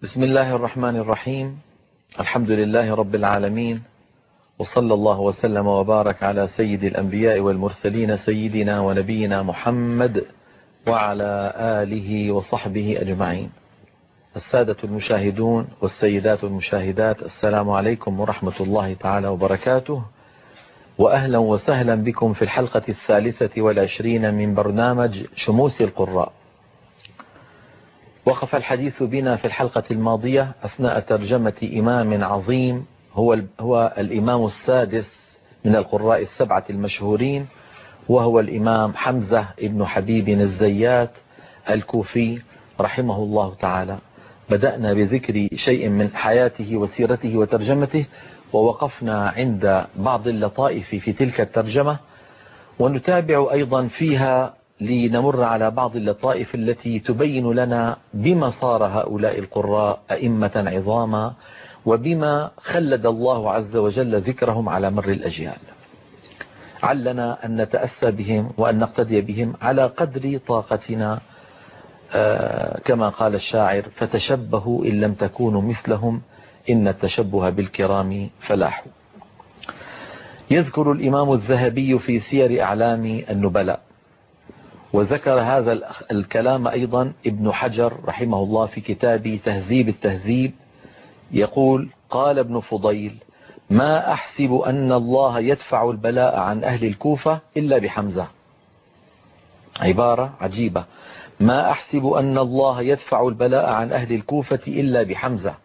بسم الله الرحمن الرحيم. الحمد لله رب العالمين، وصلى الله وسلم وبارك على سيد الأنبياء والمرسلين سيدنا ونبينا محمد وعلى آله وصحبه أجمعين. السادة المشاهدون والسيدات المشاهدات، السلام عليكم ورحمة الله تعالى وبركاته، وأهلا وسهلا بكم في الحلقة 23 من برنامج شموس القراء. وقف الحديث بنا في الحلقة الماضية أثناء ترجمة إمام عظيم هو الإمام السادس من القراء السبعة المشهورين، وهو الإمام حمزة ابن حبيب الزيات الكوفي رحمه الله تعالى. بدأنا بذكر شيء من حياته وسيرته وترجمته، ووقفنا عند بعض اللطائف في تلك الترجمة، ونتابع أيضا فيها لنمر على بعض اللطائف التي تبين لنا بما صار هؤلاء القراء أئمة عظاما، وبما خلد الله عز وجل ذكرهم على مر الأجيال. علنا أن نتأسى بهم وأن نقتدي بهم على قدر طاقتنا، كما قال الشاعر: فتشبهوا إن لم تكونوا مثلهم إن التشبه بالكرام فلاح. يذكر الإمام الذهبي في سير أعلام النبلاء، وذكر هذا الكلام أيضا ابن حجر رحمه الله في كتاب تهذيب التهذيب، يقول: قال ابن فضيل: ما أحسب أن الله يدفع البلاء عن أهل الكوفة إلا بحمزة. عبارة عجيبة: ما أحسب أن الله يدفع البلاء عن أهل الكوفة إلا بحمزة،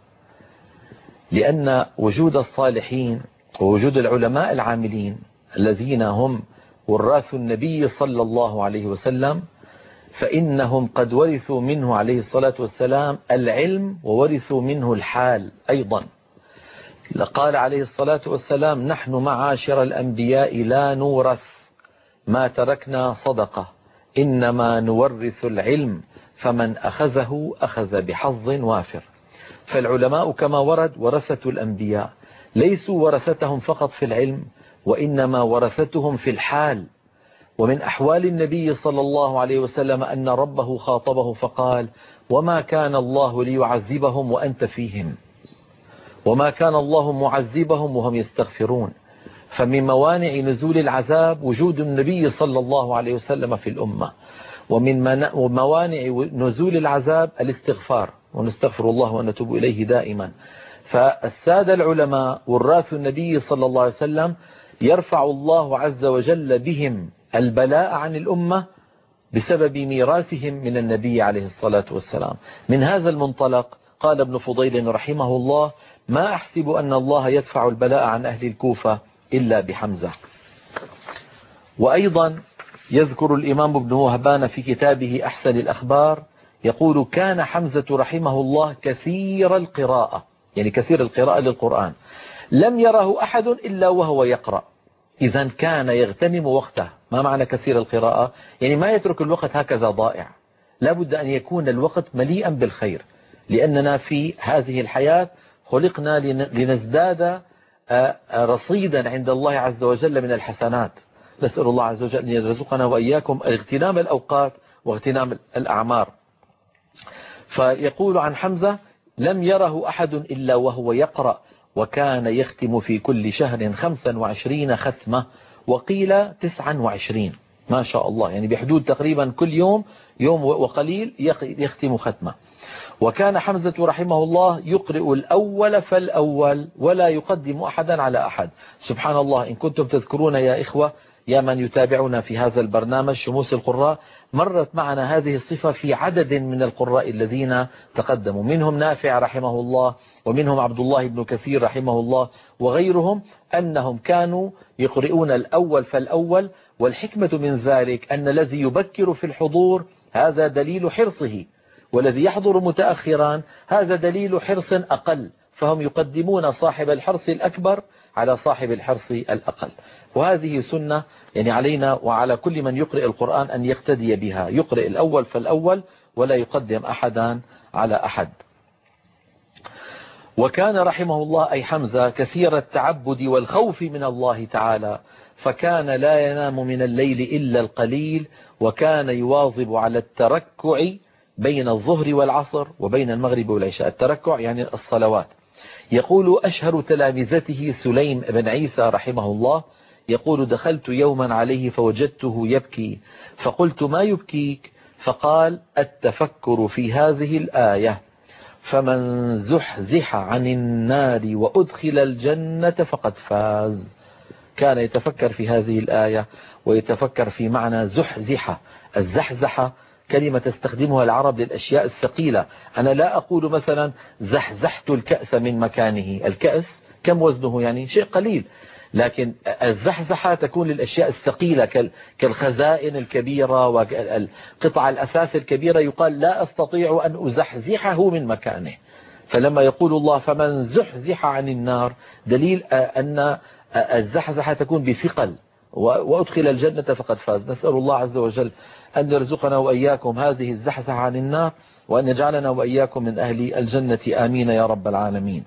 لأن وجود الصالحين ووجود العلماء العاملين الذين هم وراث النبي صلى الله عليه وسلم، فإنهم قد ورثوا منه عليه الصلاة والسلام العلم، وورثوا منه الحال أيضا. قال عليه الصلاة والسلام: نحن معاشر الأنبياء لا نورث ما تركنا صدقة، إنما نورث العلم، فمن أخذه أخذ بحظ وافر. فالعلماء كما ورد ورثة الأنبياء، ليسوا ورثتهم فقط في العلم، وإنما ورثتهم في الحال. ومن أحوال النبي صلى الله عليه وسلم أن ربه خاطبه فقال: وما كان الله ليعذبهم وأنت فيهم، وما كان الله معذبهم وهم يستغفرون. فمن موانع نزول العذاب وجود النبي صلى الله عليه وسلم في الأمة، ومن موانع نزول العذاب الاستغفار، ونستغفر الله ونتوب إليه دائما. فالسادة العلماء وراث النبي صلى الله عليه وسلم يرفع الله عز وجل بهم البلاء عن الأمة بسبب ميراثهم من النبي عليه الصلاة والسلام. من هذا المنطلق قال ابن فضيل رحمه الله: ما أحسب أن الله يدفع البلاء عن أهل الكوفة إلا بحمزة. وأيضا يذكر الإمام ابن وهبان في كتابه أحسن الأخبار، يقول: كان حمزة رحمه الله كثير القراءة، يعني كثير القراءة للقرآن، لم يره أحد إلا وهو يقرأ. إذا كان يغتنم وقته. ما معنى كثير القراءة؟ يعني ما يترك الوقت هكذا ضائع، لابد أن يكون الوقت مليئا بالخير، لأننا في هذه الحياة خلقنا لنزداد رصيدا عند الله عز وجل من الحسنات. نسأل الله عز وجل أن يرزقنا وإياكم اغتنام الأوقات واغتنام الأعمار. فيقول عن حمزة: لم يره أحد إلا وهو يقرأ، وكان يختم في كل شهر 25 ختمة، وقيل 29. ما شاء الله، يعني بحدود تقريبا كل يوم وقليل يختم ختمة. وكان حمزة رحمه الله يقرئ الأول فالأول، ولا يقدم أحدا على أحد. سبحان الله، إن كنتم تذكرون يا إخوة، يا من يتابعنا في هذا البرنامج شموس القراء، مرت معنا هذه الصفة في عدد من القراء الذين تقدموا، منهم نافع رحمه الله، ومنهم عبد الله بن كثير رحمه الله، وغيرهم، أنهم كانوا يقرؤون الأول فالأول. والحكمة من ذلك أن الذي يبكر في الحضور هذا دليل حرصه، والذي يحضر متأخرا هذا دليل حرص أقل، فهم يقدمون صاحب الحرص الأكبر على صاحب الحرص الأقل. وهذه سنة يعني علينا وعلى كل من يقرئ القرآن أن يقتدي بها، يقرئ الأول فالأول ولا يقدم أحدا على أحد. وكان رحمه الله أي حمزة كثير التعبد والخوف من الله تعالى، فكان لا ينام من الليل إلا القليل، وكان يواظب على التركع بين الظهر والعصر وبين المغرب والعشاء. التركع يعني الصلوات. يقول أشهر تلامذته سليم بن عيسى رحمه الله، يقول دخلت يوما عليه فوجدته يبكي، فقلت ما يبكيك؟ فقال التفكر في هذه الآية: فمن زحزح عن النار وأدخل الجنة فقد فاز. كان يتفكر في هذه الآية ويتفكر في معنى زحزحة. الزحزحة كلمة تستخدمها العرب للأشياء الثقيلة. أنا لا أقول مثلا زحزحت الكأس من مكانه. الكأس كم وزنه؟ يعني شيء قليل. لكن الزحزحة تكون للأشياء الثقيلة كالخزائن الكبيرة وقطع الأثاث الكبيرة، يقال لا أستطيع أن أزحزحه من مكانه. فلما يقول الله فمن زحزح عن النار، دليل أن الزحزحة تكون بثقل. وأدخل الجنة فقد فاز. نسأل الله عز وجل أن يرزقنا وإياكم هذه الزحزحة عن النار، وأن يجعلنا وإياكم من أهل الجنة آمين يا رب العالمين.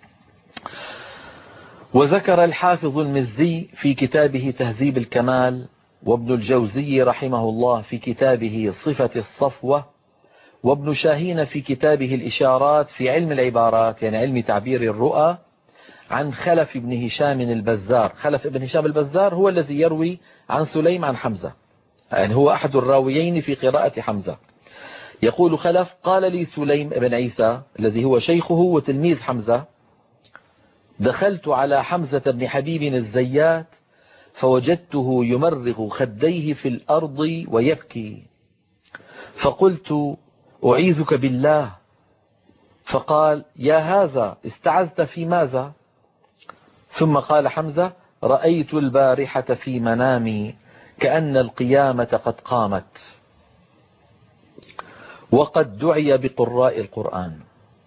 وذكر الحافظ المزي في كتابه تهذيب الكمال، وابن الجوزي رحمه الله في كتابه صفة الصفوة، وابن شاهين في كتابه الإشارات في علم العبارات يعني علم تعبير الرؤى، عن خلف بن هشام البزار. خلف بن هشام البزار هو الذي يروي عن سليم عن حمزة، يعني هو أحد الراويين في قراءة حمزة. يقول خلف قال لي سليم بن عيسى الذي هو شيخه وتلميذ حمزة: دخلت على حمزة بن حبيب الزيات فوجدته يمرغ خديه في الأرض ويبكي، فقلت أعيذك بالله. فقال يا هذا استعذت في ماذا؟ ثم قال حمزة: رأيت البارحة في منامي كأن القيامة قد قامت، وقد دعي بقراء القرآن،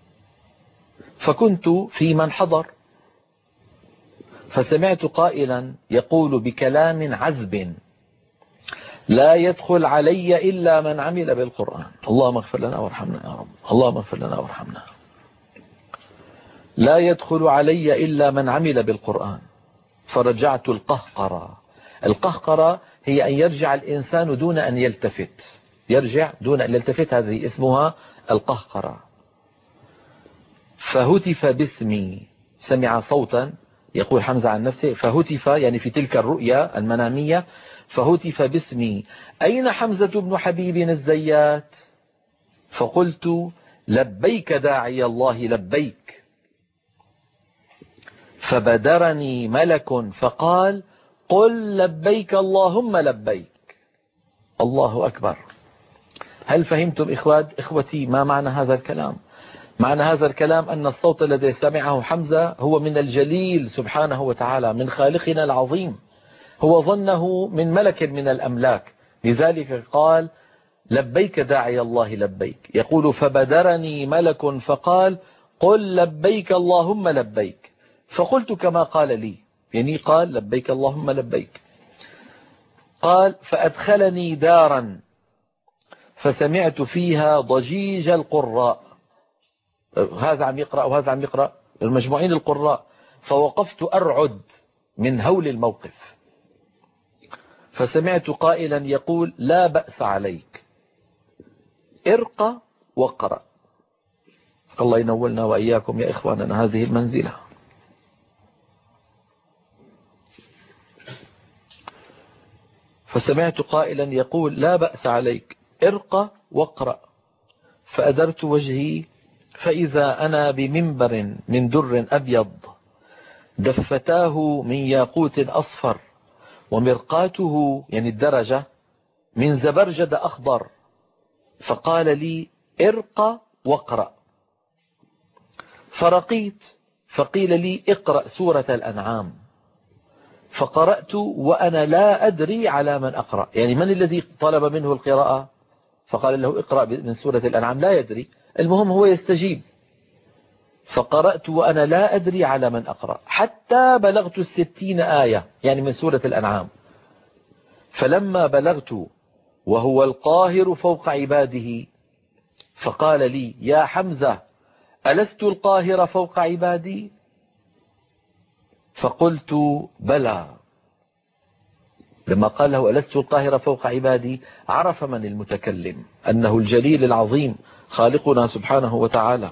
فكنت في من حضر، فسمعت قائلا يقول بكلام عذب: لا يدخل علي إلا من عمل بالقرآن. اللهم اغفر لنا وارحمنا يا رب، اللهم اغفر لنا وارحمنا. لا يدخل علي إلا من عمل بالقرآن. فرجعت القهقرة. القهقرة هي أن يرجع الإنسان دون أن يلتفت، يرجع دون أن يلتفت، هذه اسمها القهقرة. فهتف باسمي، سمع صوتا، يقول حمزة عن نفسه فهتف يعني في تلك الرؤيا المنامية، فهتف باسمي: أين حمزة بن حبيب الزيات؟ فقلت لبيك داعي الله لبيك. فبدرني ملك فقال: قل لبيك اللهم لبيك. الله أكبر. هل فهمتم إخوتي ما معنى هذا الكلام؟ معنى هذا الكلام أن الصوت الذي سمعه حمزة هو من الجليل سبحانه وتعالى، من خالقنا العظيم. هو ظنه من ملك من الأملاك، لذلك قال لبيك داعي الله لبيك. يقول فبدرني ملك فقال: قل لبيك اللهم لبيك. فقلت كما قال لي، يعني قال لبيك اللهم لبيك. قال فأدخلني دارا فسمعت فيها ضجيج القراء، هذا عم يقرأ وهذا عم يقرأ، المجموعين القراء. فوقفت أرعد من هول الموقف، فسمعت قائلا يقول: لا بأس عليك، ارق واقرأ. الله ينولنا وإياكم يا إخواننا هذه المنزلة. فسمعت قائلا يقول: لا بأس عليك، ارق واقرأ. فأدرت وجهي فإذا أنا بمنبر من در أبيض دفتاه من ياقوت أصفر، ومرقاته يعني الدرجة من زبرجد أخضر. فقال لي: ارق واقرأ. فرقيت فقيل لي: اقرأ سورة الأنعام. فقرأت وأنا لا أدري على من أقرأ، يعني من الذي طلب منه القراءة؟ فقال له: اقرأ من سورة الأنعام، لا يدري، المهم هو يستجيب. فقرأت وأنا لا أدري على من أقرأ حتى بلغت 60 آية يعني من سورة الأنعام. فلما بلغت وهو القاهر فوق عباده فقال لي: يا حمزة ألست القاهر فوق عبادي؟ فقلت: بلى. لما قال له ألست القاهر فوق عبادي عرف من المتكلم، أنه الجليل العظيم خالقنا سبحانه وتعالى.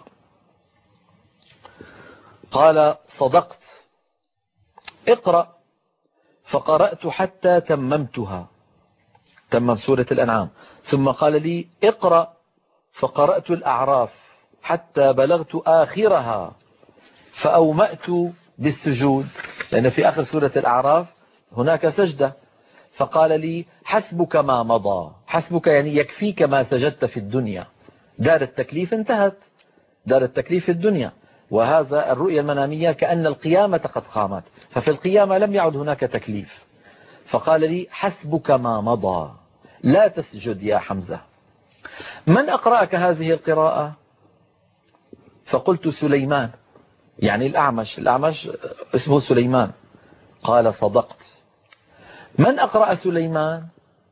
قال صدقت، اقرأ. فقرأت حتى تممتها، تمم سورة الأنعام. ثم قال لي اقرأ، فقرأت الأعراف حتى بلغت آخرها فأومأت بالسجود، لأن في آخر سورة الأعراف هناك سجدة. فقال لي حسبك ما مضى، حسبك يعني يكفيك ما سجدت في الدنيا، دار التكليف انتهت، دار التكليف في الدنيا. وهذا الرؤية المنامية كأن القيامة قد قامت، ففي القيامة لم يعد هناك تكليف. فقال لي حسبك ما مضى لا تسجد يا حمزة. من أقرأك هذه القراءة؟ فقلت سليمان، يعني الأعمش اسمه سليمان. قال صدقت. من أقرأ سليمان؟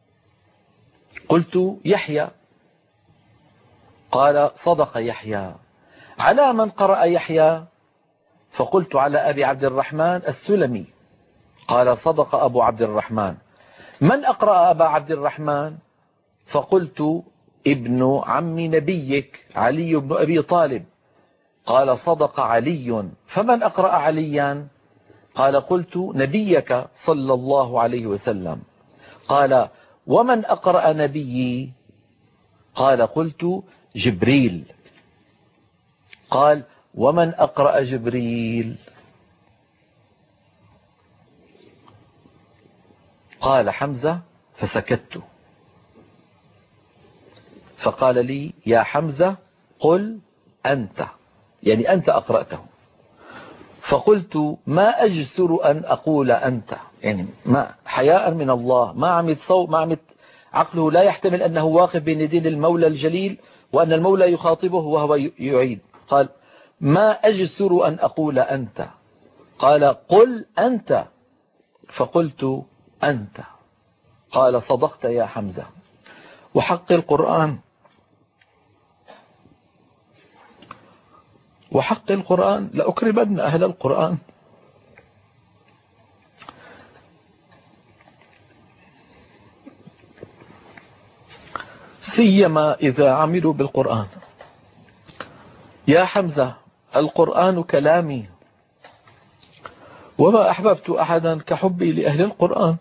قلت يحيى. قال صدق يحيى. على من قرأ يحيى؟ فقلت على أبي عبد الرحمن السلمي. قال صدق أبو عبد الرحمن. من أقرأ أبا عبد الرحمن؟ فقلت ابن عم نبيك علي بن أبي طالب. قال صدق علي. فمن أقرأ عليا؟ قال قلت نبيك صلى الله عليه وسلم. قال ومن أقرأ نبيي؟ قال قلت جبريل. قال ومن أقرأ جبريل؟ قال حمزة. فسكت. فقال لي يا حمزة قل أنت، يعني أنت أقرأته. فقلت ما أجسر أن أقول أنت، يعني ما حياء من الله، ما عمد صوت، ما عمد عقله لا يحتمل أنه واقف بين يدين المولى الجليل وأن المولى يخاطبه وهو يعيد. قال ما أجسر أن أقول أنت. قال قل أنت. فقلت أنت. قال صدقت يا حمزة. وحق القرآن، وحق القرآن لأكرمن أهل القرآن. سيما إذا عملوا بالقرآن. يا حمزة القرآن كلامي، وما أحببت أحدا كحبي لأهل القرآن.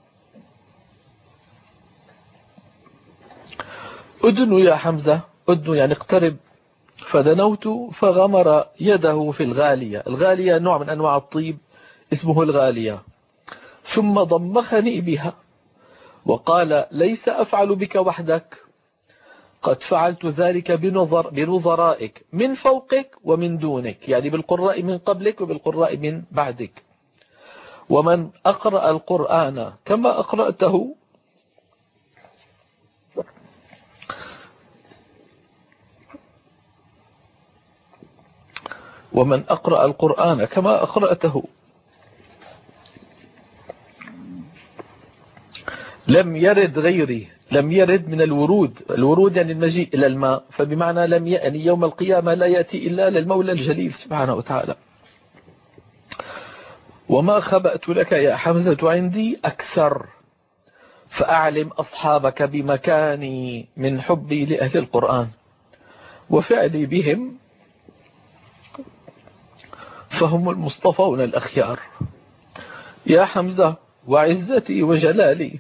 أدن يا حمزة، أدن يعني اقترب. فدنوت فغمر يده في الغالية. الغالية نوع من أنواع الطيب اسمه الغالية. ثم ضمخني بها وقال ليس أفعل بك وحدك، قد فعلت ذلك بنظرائك من فوقك ومن دونك، يعني بالقراء من قبلك وبالقراء من بعدك. ومن أقرأ القرآن كما أقرأته ومن أقرأ القرآن كما أقرأته لم يرد غيري، لم يرد من الورود، الورود يعني المجيء إلى الماء، فبمعنى لم يعني يوم القيامة لا يأتي إلا للمولى الجليل سبحانه وتعالى. وما خبأت لك يا حمزة عندي أكثر، فأعلم أصحابك بمكاني من حبي لأهل القرآن وفعلي بهم، فهم المصطفون الأخيار. يا حمزة وعزتي وجلالي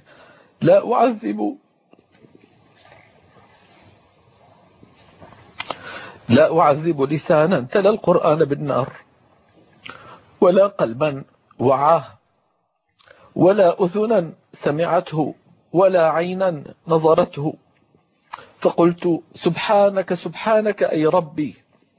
لا أعذب لسانا تلا القرآن بالنار، ولا قلبا وعاه، ولا أذنا سمعته، ولا عينا نظرته. فقلت سبحانك سبحانك أي ربي.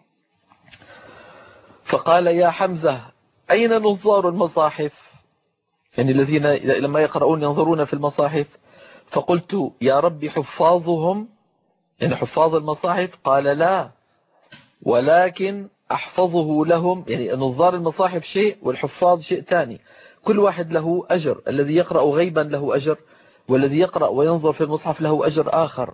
فقال يا حمزة أين نظار المصاحف، يعني الذين لما يقرؤون ينظرون في المصاحف. فقلت يا ربي حفاظهم، يعني حفاظ المصاحف. قال لا، ولكن أحفظه لهم، يعني نظار المصاحف شيء والحفاظ شيء ثاني، كل واحد له أجر، الذي يقرأ غيبا له أجر، والذي يقرأ وينظر في المصحف له أجر آخر.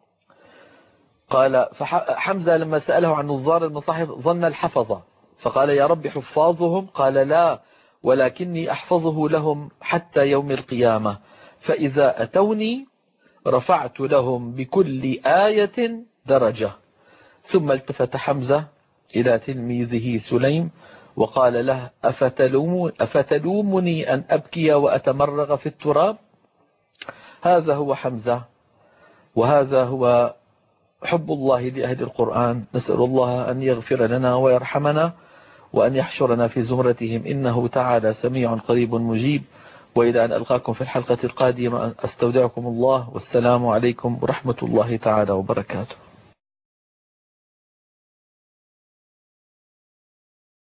قال فحمزة لما سأله عن نظار المصاحف ظن الحفظة، فقال يا رب حفاظهم. قال لا، ولكني أحفظه لهم حتى يوم القيامة. فإذا أتوني رفعت لهم بكل آية درجة. ثم التفت حمزة إلى تلميذه سليم وقال له أفتلومني أن أبكي وأتمرغ في التراب؟ هذا هو حمزة، وهذا هو حب الله لأهل القرآن. نسأل الله أن يغفر لنا ويرحمنا وأن يحشرنا في زمرتهم، إنه تعالى سميع قريب مجيب. وإلى أن ألقاكم في الحلقة القادمة أستودعكم الله، والسلام عليكم ورحمة الله تعالى وبركاته.